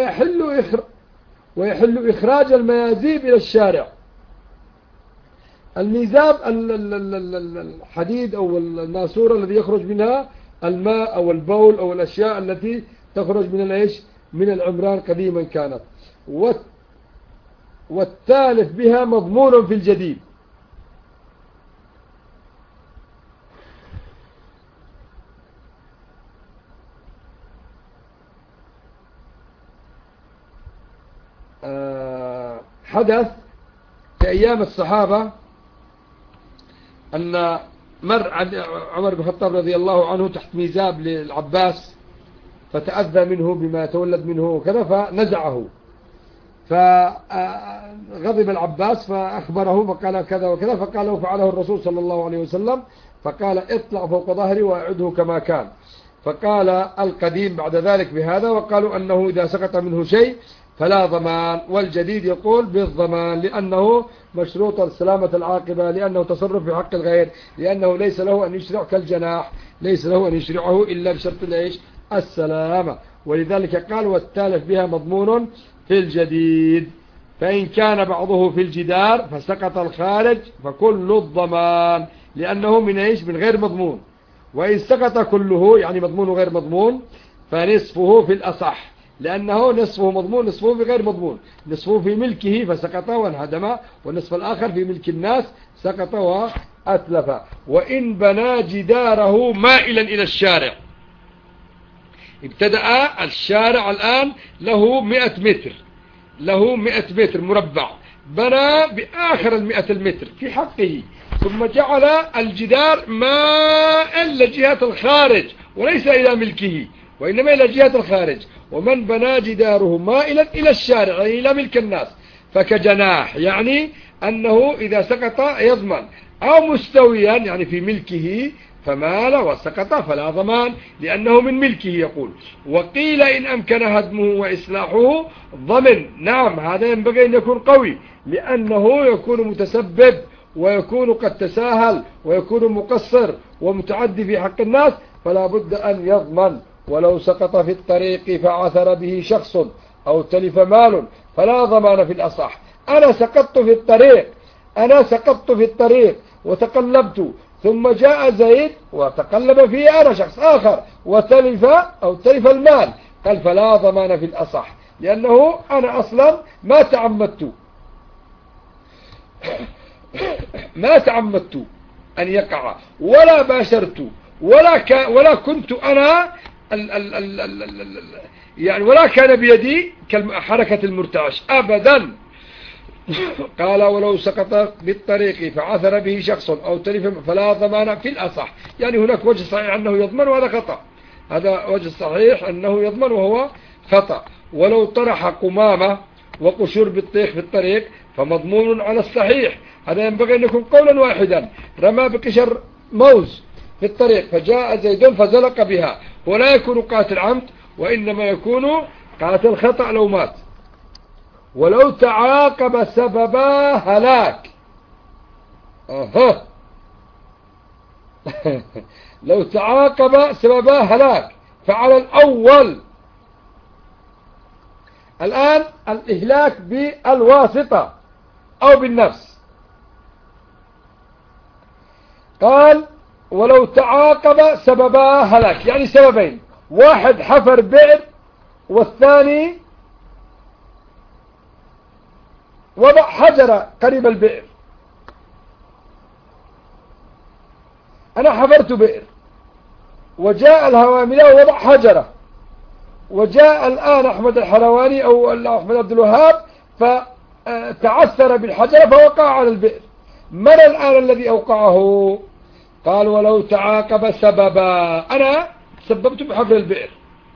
ويحل إخراج الميازيب إلى الشارع. الميزاب الحديد أو الناسورة الذي يخرج منها الماء أو البول أو الأشياء التي تخرج من العمران قديما كانت. والثالث بها مضمون في الجديد. حدث في أيام الصحابة أن مر عمر بن الخطاب رضي الله عنه تحت ميزاب للعباس، فتأذى منه بما تولد منه وكذا فنزعه، فغضب العباس فأخبره فقال كذا وكذا، فقال له فعله الرسول صلى الله عليه وسلم، فقال اطلع فوق ظهري وأعده كما كان. فقال القديم بعد ذلك بهذا، وقالوا أنه إذا سقط منه شيء فلا ضمان، والجديد يقول بالضمان، لأنه مشروط سلامة العاقبة، لأنه تصرف في حق الغير، لأنه ليس له أن يشرع كالجناح، ليس له أن يشرعه إلا بشرط السلامة. ولذلك قال والثالث بها مضمون في الجديد. فإن كان بعضه في الجدار فسقط الخارج فكل الضمان، لأنه من غير مضمون. وإن سقط كله يعني مضمون وغير مضمون فنصفه في الأصح، لأنه نصفه مضمون نصفه بغير مضمون، نصفه في ملكه فسقط وانهدم، والنصف الآخر في ملك الناس سقط وأتلف. وإن بنى جداره مائلا إلى الشارع، ابتدأ الشارع الآن له 100 متر، له 100 متر مربع، بنى بآخر 100 المتر في حقه، ثم جعل الجدار مائل لجهة الخارج وليس إلى ملكه وإنما إلى جهة الخارج. ومن بنى جداره مائلا إلى الشارع يعني إلى ملك الناس فكجناح، يعني أنه إذا سقط يضمن، أو مستويا يعني في ملكه فمال وسقط فلا ضمان لأنه من ملكه. يقول وقيل إن أمكن هدمه وإصلاحه ضمن. نعم هذا ينبغي أن يكون قوي، لأنه يكون متسبب ويكون قد تساهل ويكون مقصر ومتعدي في حق الناس فلا بد أن يضمن. ولو سقط في الطريق فعثر به شخص أو تلف مال فلا ضمان في الأصح. أنا سقطت في الطريق وتقلبت، ثم جاء زيد وتقلب فيه أنا شخص آخر وتلف أو تلف المال، قال فلا ضمان في الأصح، لأنه أنا أصلا ما تعمدت أن يقع ولا باشرت ولا كنت أنا يعني ولا كان بيدي كحركة المرتعش أبدا. قال ولو سقط بالطريق فعثر به شخص أو تلف فلا ضمان في الأصح. يعني هناك وجه صحيح أنه يضمن وهذا خطأ، هذا وجه صحيح أنه يضمن وهو خطأ. ولو طرح قمامة وقشور بالطيخ في الطريق فمضمون على الصحيح. هذا ينبغي أن يكون قولا واحدا. رمى بقشر موز في الطريق فجاء زيد فزلق بها، ولا يكون قاتل عمد وإنما يكون قاتل خطأ لو مات. ولو تعاقب سببا هلاك لو تعاقب سببا هلاك فعلى الأول. الآن الإهلاك بالواسطة أو بالنفس. قال ولو تعاقب سببا هلاك، يعني سببين، واحد حفر بئر والثاني وضع حجرة قريب البئر. أنا حفرت بئر وجاء الهواملة ووضع حجرة، وجاء الآن أحمد الحلواني أو أحمد عبد الوهاب فتعثر بالحجرة فوقع على البئر. من الآن الذي أوقعه؟ قال ولو تعاقب سببا، أنا سببت بحفر البئر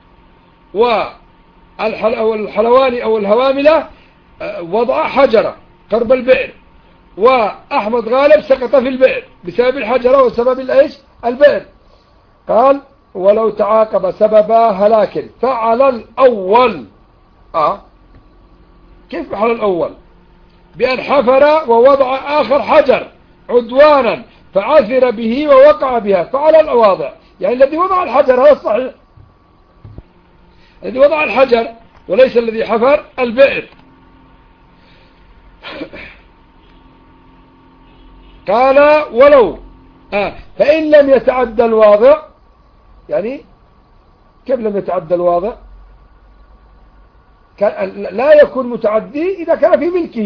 والحلواني أو الهواملة وضع حجرة قرب البئر، وأحمد غالب سقط في البئر بسبب الحجرة وسبب البئر. قال ولو تعاقب سببا هلاك فعلى الأول. كيف على الأول؟ بأن حفر ووضع آخر حجر عدوانا فعثر به ووقع بها، فعلى الواضع. يعني الذي وضع الحجر هذا الصحيح، الذي وضع الحجر وليس الذي حفر البئر. قال ولو فإن لم يتعدى الواضع. يعني كيف لم يتعدى الواضع؟ لا يكون متعدي إذا كان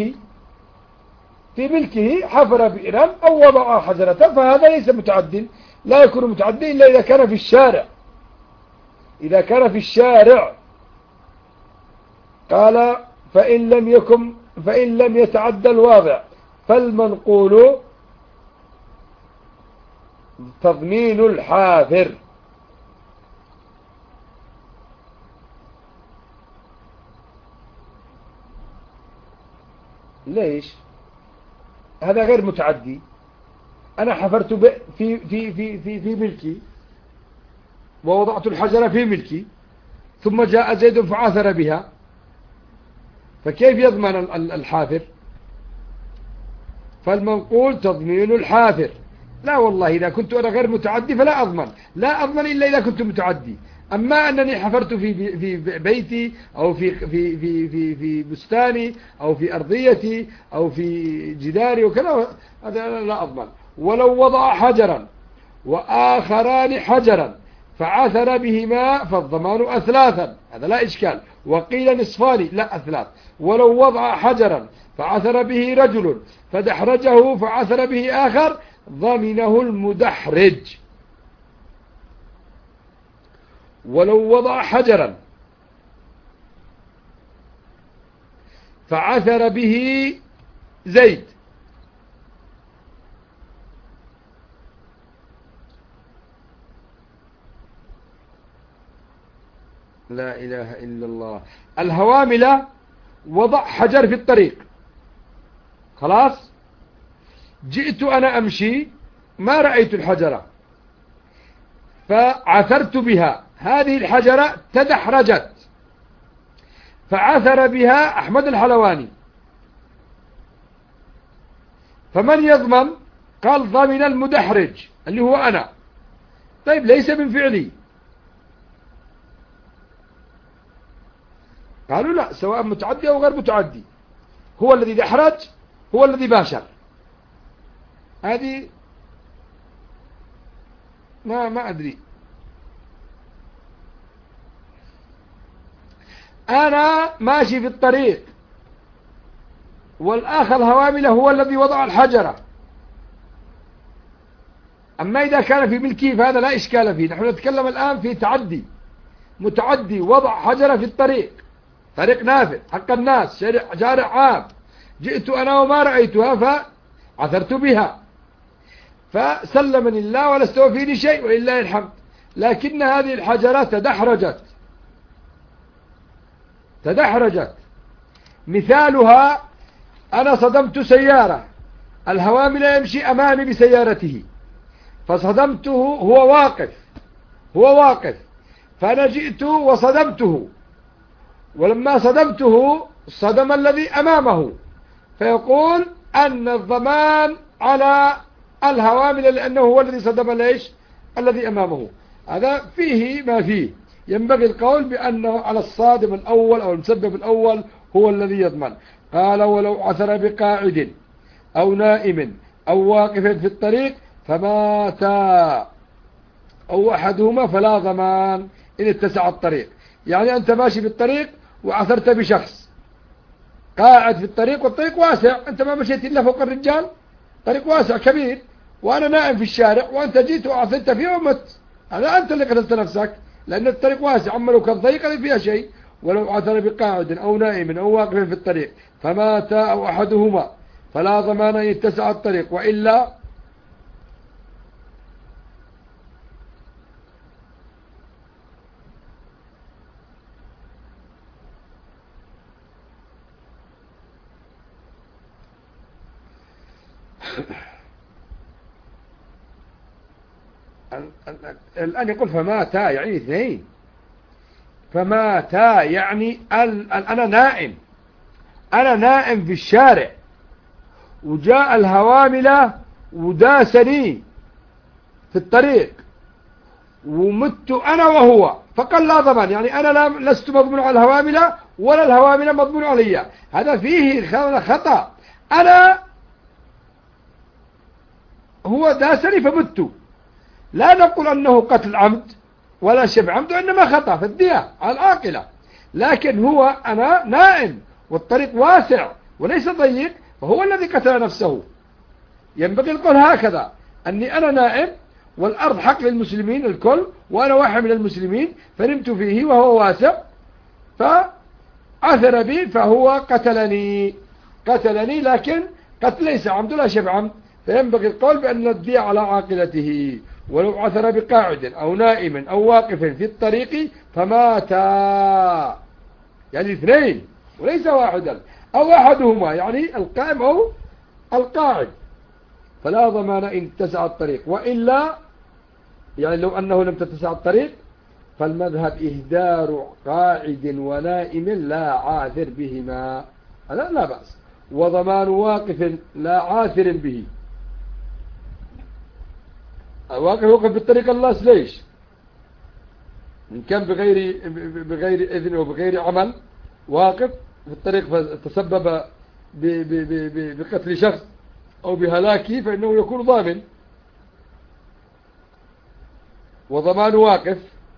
في ملكه حفر بئرا أو وضع حجرة، فهذا ليس متعدي. لا يكون متعدي إلا إذا كان في الشارع. قال فإن لم يتعدى الواضع فالمنقول تضمين الحافر. ليش؟ هذا غير متعدي. أنا حفرت في ملكي ووضعت الحجرة في ملكي، ثم جاء زيد فعثر بها، فكيف يضمن الحافر؟ فالمنقول تضمين الحافر. لا والله إذا كنت أنا غير متعدي فلا أضمن، لا أضمن إلا إذا كنت متعدي. أما أنني حفرت في بيتي أو في بستاني أو في أرضيتي أو في جداري وكذا، هذا لا أضمن. ولو وضع حجرا وآخران حجرا فعثر بهما فالضمان أثلاثا، هذا لا إشكال. وقيل نصفان، لا أثلاث. ولو وضع حجرا فعثر به رجل فدحرجه فعثر به آخر ضمنه المدحرج. ولو وضع حجرا فعثر به زيد لا إله إلا الله. الهواملة وضع حجر في الطريق، خلاص جئت أنا أمشي ما رأيت الحجرة فعثرت بها، هذه الحجرة تدحرجت فعثر بها أحمد الحلواني، فمن يضمن؟ قال ضمن المدحرج اللي هو أنا، طيب ليس من فعلي. قالوا لا، سواء متعدي أو غير متعدي، هو الذي دحرج، هو الذي باشر. هذه ما أدري. أنا ماشي في الطريق والآخر هوامله هو الذي وضع الحجرة. أما إذا كان في ملكي فهذا لا إشكال فيه. نحن نتكلم الآن في تعدي، متعدي وضع حجرة في الطريق، طريق نافذ حق الناس، شارع عام، جئت أنا وما رأيتها فعثرت بها، فسلمني الله ولا استوفيني شيء ولله الحمد. لكن هذه الحجرة تدحرجت. مثالها: أنا صدمت سيارة، الهوامل يمشي أمامي بسيارته، فصدمته، هو واقف، فأنا جئت وصدمته، ولما صدمته صدم الذي أمامه، فيقول أن الضمان على الهوامل لأنه هو الذي صدم ليش الذي أمامه. هذا فيه ما فيه. ينبغي القول بأنه على الصادم الأول أو المسبب الأول هو الذي يضمن. قال: ولو عثر بقاعد أو نائم أو واقف في الطريق فمات أو أحدهما فلا ضمان إن اتسع الطريق. يعني أنت ماشي في الطريق وعثرت بشخص قاعد في الطريق والطريق واسع، أنت ما مشيت إلا فوق الرجال، طريق واسع كبير، وأنا نائم في الشارع وأنت جيت وعثرت فيه ومت، هذا أنت اللي قتلت نفسك، لأن الطريق واسع. أما لو كان ضيق فيها شيء. ولو عثر بقاعد أو نائم أو واقف في الطريق فمات أو أحدهما فلا ضمان إن اتسع الطريق، وإلا الآن يقول فماتا يعني اثنين. فماتا يعني أنا نائم في الشارع وجاء الهوامل وداسني في الطريق ومت أنا وهو، فقال لا ضمان. يعني أنا لست مضمون على الهوامل ولا الهوامل مضمون علي. هذا فيه خطأ. هو داسني فمت، لا نقول أنه قتل عمد ولا شبه عمد، وإنما خطأ فالدية على العاقلة. لكن أنا نائم والطريق واسع وليس ضيق، فهو الذي قتل نفسه. ينبغي القول هكذا: أني أنا نائم والأرض حق للمسلمين الكل، وأنا واحد من المسلمين فنمت فيه وهو واسع فعثر بي فهو قتلني، لكن قتل ليس عمد ولا شبه عمد، فينبغي القول بأن الدية على عاقلته. ولو عثر بقاعد أو نائم أو واقف في الطريق فماتا، يعني اثنين وليس واحدا، أو أحدهما يعني القائم أو القاعد، فلا ضمان إن اتسع الطريق. وإلا يعني لو أنه لم تتسع الطريق فالمذهب إهدار قاعد ونائم لا عاثر بهما، هذا لا بأس. وضمان واقف لا عاثر به. واقف وقف بالطريق اللاس ليش؟ إن كان بغير إذن وبغير عمل واقف في الطريق فتسبب بقتل شخص أو بهلاكه فإنه يكون ضامن. وضمان واقف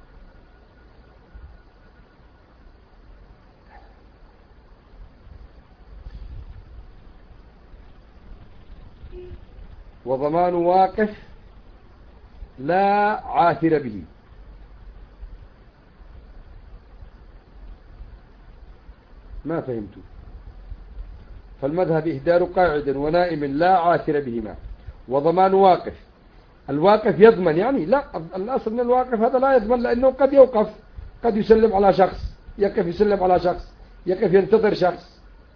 لا عاثر به. ما فهمتوا؟ فالمذهب إهدار قاعد ونائم لا عاثر بهما، وضمان واقف. الواقف يضمن، يعني لا، الأصل من الواقف هذا لا يضمن، لأنه قد يوقف، قد يسلم على شخص، يقف يسلم على شخص، يقف ينتظر شخص،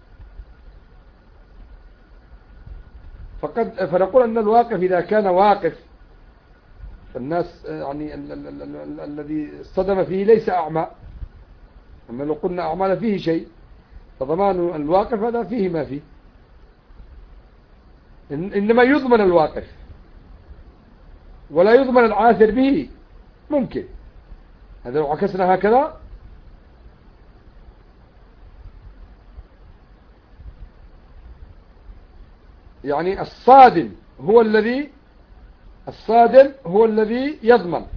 فنقول أن الواقف إذا كان واقف فالناس يعني الذي صدم فيه ليس أعمى. أما لو قلنا أعمال فيه شيء، فضمان الواقف هذا فيه ما فيه، إنما يضمن الواقف. ولا يضمن العاثر به، ممكن. هذا لو عكسنا هكذا يعني الصادم هو الذي يضمن.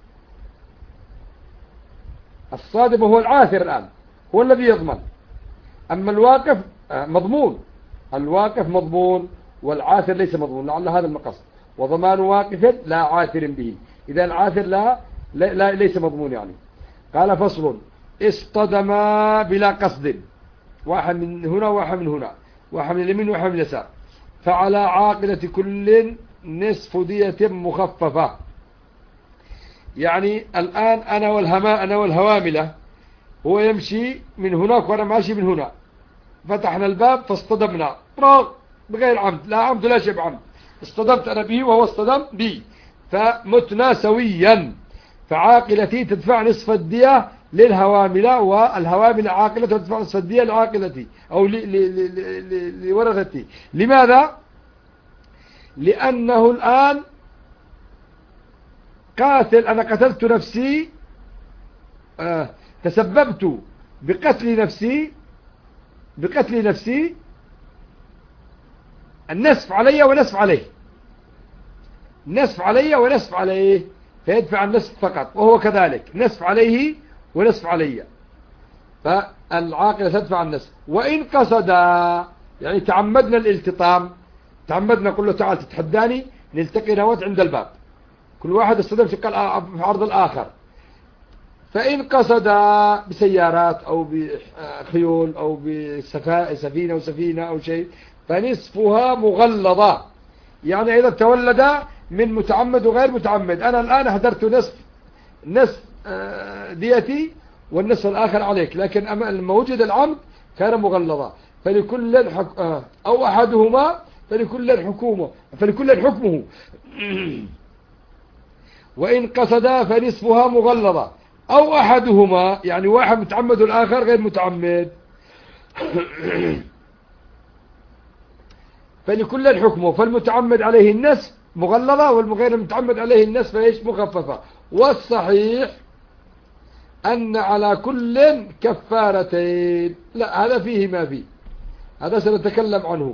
الصادم هو العاثر الآن، هو الذي يضمن. أما الواقف مضمون، الواقف مضمون والعاثر ليس مضمون، لعل هذا المقصد. وضمان واقف لا عاثر به، إذا العاثر لا ليس مضمون يعني. قال فصل: اصطدما بلا قصد، واحد من هنا واحد من هنا، واحد من اليمين واحد من اليسار، فعلى عاقلة كل نصف دية مخففة. يعني الآن أنا والهواملة، هو يمشي من هناك وأنا ماشي من هنا، فتحنا الباب فاصطدمنا بغير عمد، لا عمد ولا شيء بعمد، اصطدمت أنا به وهو اصطدم بي، فمتنا سويا، فعاقلتي تدفع نصف الدية للهواملة، والهواملة عاقلة تدفع نصف الدية لعاقلتي أو لورثتي. لماذا؟ لأنه الآن قاتل، أنا قتلت نفسي، تسببت بقتل نفسي، النصف علي ونصف عليه، نصف علي ونصف عليه، فيدفع النصف فقط، وهو كذلك نصف عليه ونصف علي، فالعاقلة تدفع النصف. وإن قصد يعني تعمدنا الالتطام، تعمدنا قل له تعال تتحداني، نلتقي نوات عند الباب، كل واحد استخدم شق في عرض الآخر. فإن قصد بسيارات أو بخيول أو بسفينة وسفينة أو شيء، فنصفها مغلظة، يعني إذا تولد من متعمد وغير متعمد. أنا الآن أهدرت نصف ديتي والنصف الآخر عليك، لكن لما وجد العمد كان مغلظة، فلكل أو أحدهما فلكل حكمه. وإن قصد فنصفها مغلظة، أو أحدهما يعني واحد متعمد والآخر غير متعمد، فلكل حكمه، فالمتعمد عليه النصف مغلظة والغير المتعمد عليه النصف ايش مخففة. والصحيح أن على كل كفارتين. لا، هذا فيه ما فيه، هذا سنتكلم عنه.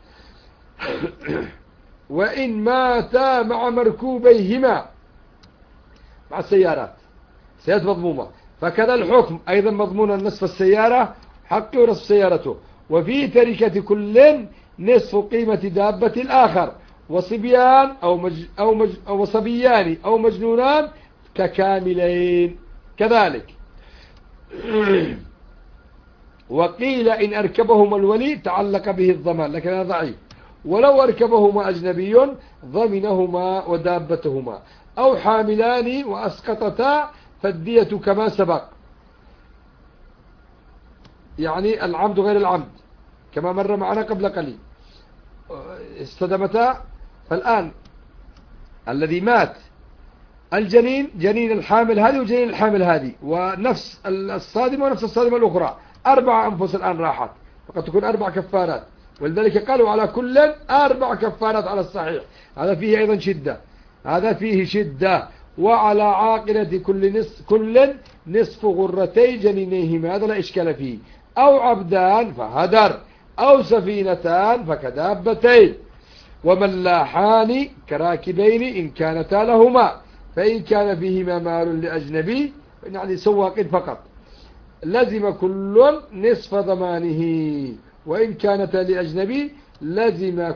وإن ماتا مع مركوبيهما، مع السيارات، سيارة مضمومة، فكذا الحكم أيضا مضمون النصف السيارة حقه ونصف سيارته. وفي تركة كل نصف قيمة دابة الآخر، وصبيان أو صبيان أو مجنونان ككاملين كذلك. وقيل إن أركبهما الولي تعلق به الضمان، لكن هذا ضعيف. ولو أركبهما أجنبي ضمنهما ودابتهما، أو حاملان وأسقطتا فالدية كما سبق، يعني العمد غير العمد كما مر معنا قبل قليل. استدمتا، فالآن الذي مات الجنين، جنين الحامل هذه وجنين الحامل هذه، ونفس الصادمة ونفس الصادمة الأخرى، 4 أنفس الآن راحت، فقد تكون 4 كفارات، ولذلك قالوا على كل 4 كفارات على الصحيح. هذا فيه أيضا شدة، هذا فيه شدة. وعلى عاقلة كل نصف غرتي جنينيهما، هذا لا إشكال فيه. أو عبدان فهدر، أو سفينتان فكدابتين، وملاحان كراكبين إن كانتا لهما، فإن كان فيهما مال لأجنبي يعني سواق فقط لزم كل نصف ضمانه، وإن كانتا لأجنبي لزم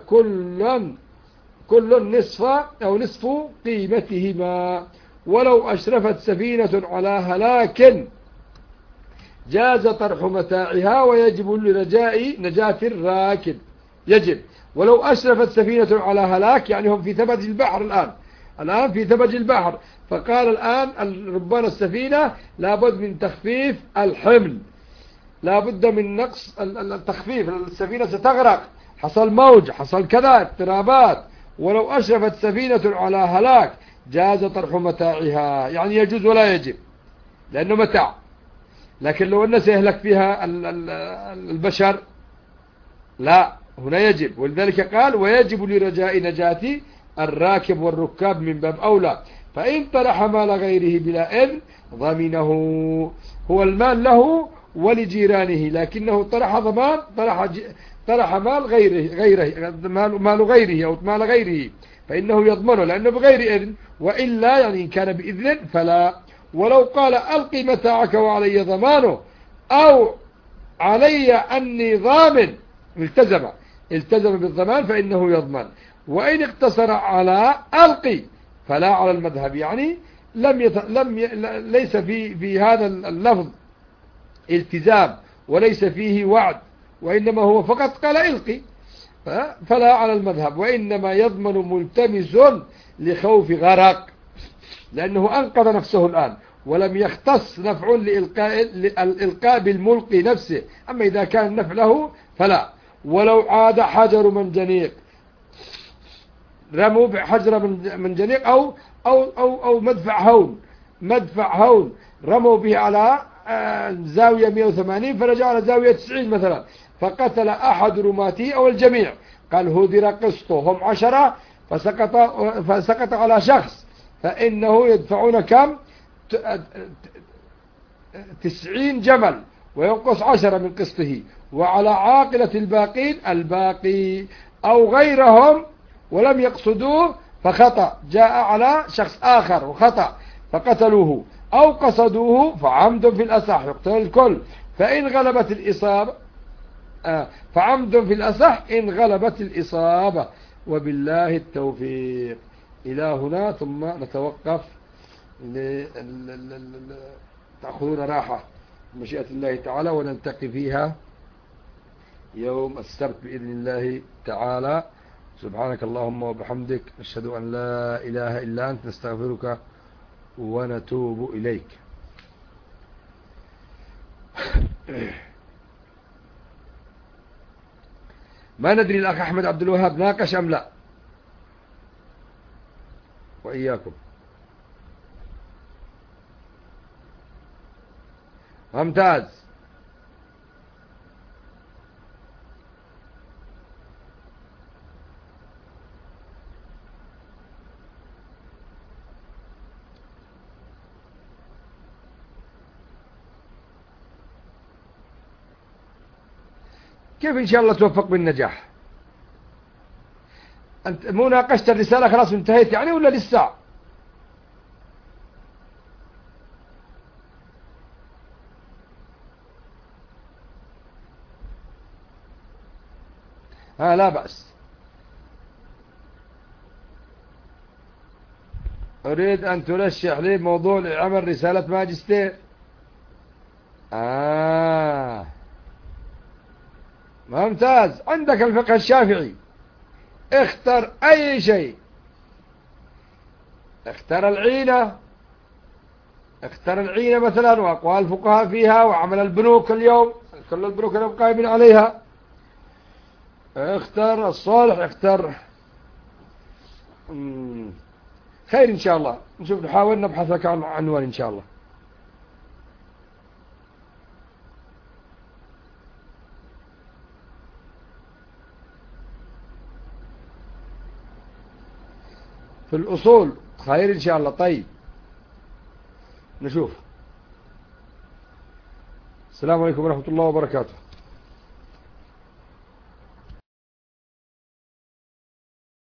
كل نصف أو نصف قيمتهما. ولو أشرفت سفينة على هلاك جاز طرح متاعها، ويجب لرجاء نجاة الراكب، يجب. ولو أشرفت سفينة على هلاك يعني هم في ثبج البحر، الآن في ثبج البحر، فقال الآن ربان السفينة لابد من تخفيف الحمل، لابد من نقص التخفيف، السفينة ستغرق، حصل موج، حصل كذا اضطرابات. ولو أشرفت سفينة على هلاك جاز طرح متاعها، يعني يجوز ولا يجب لأنه متاع. لكن لو أنه سيهلك فيها البشر لا، هنا يجب. ولذلك قال ويجب لرجاء نجاة الراكب والركاب من باب أولى. فإن طرح مال غيره بلا إذن ضمنه، هو المال له ولجيرانه، لكنه طرح ضمان، طرح مال غيره مال غيره أو مال غيره، فإنه يضمنه لأنه بغير إذن، وإلا يعني إن كان بإذن فلا. ولو قال ألقي متاعك وعلي ضمانه، أو علي أني ضامن، التزم بالضمان فإنه يضمن. وإن اقتصر على ألقي فلا على المذهب، يعني ليس في هذا اللفظ التزام وليس فيه وعد، وإنما هو فقط قال إلقي، فلا على المذهب، وإنما يضمن ملتمس لخوف غرق، لأنه أنقذ نفسه الآن ولم يختص نفع للإلقاء بالملقي نفسه. أما إذا كان النفع له فلا. ولو عاد حجر منجنيق، رموا بحجر منجنيق أو مدفع هون رموا به على زاوية 180 فرجع على زاوية 90 مثلا، فقتل أحد رماته أو الجميع، قال هدر قسطه، هم 10 فسقط على شخص، فإنه يدفعون كم 90 جمل وينقص 10 من قسطه، وعلى عاقلة الباقين الباقي، أو غيرهم ولم يقصدوه فخطأ، جاء على شخص آخر وخطأ فقتلوه، أو قصدوه فعمد في الأصح يقتل الكل، فإن غلبت الإصابة فعمد في الأصح إن غلبت الإصابة. وبالله التوفيق. إلى هنا ثم نتوقف تأخذون راحة بمشيئة الله تعالى، ونلتقي فيها يوم السبت بإذن الله تعالى. سبحانك اللهم وبحمدك، نشهد أن لا إله إلا أنت، نستغفرك ونتوب إليك. ما ندري الأخ أحمد عبد الوهاب ناقش أم لا، وإياكم. ممتاز. كيف إن شاء الله توفق بالنجاح؟ أنت مو ناقشت الرسالة خلاص انتهيت يعني ولا لسه؟ لا بأس. أريد أن ترشح لي موضوع لعمل رسالة ماجستير. ممتاز. عندك الفقه الشافعي، اختر أي شيء، اختر العينة مثلا، وأقوال الفقهاء فيها، وعمل البنوك اليوم، كل البنوك اليوم قائمين عليها، اختر الصالح، اختر خير إن شاء الله. نشوف نحاول نبحث لك عن عنوان إن شاء الله. في الأصول خير إن شاء الله. طيب نشوف. السلام عليكم ورحمة الله وبركاته.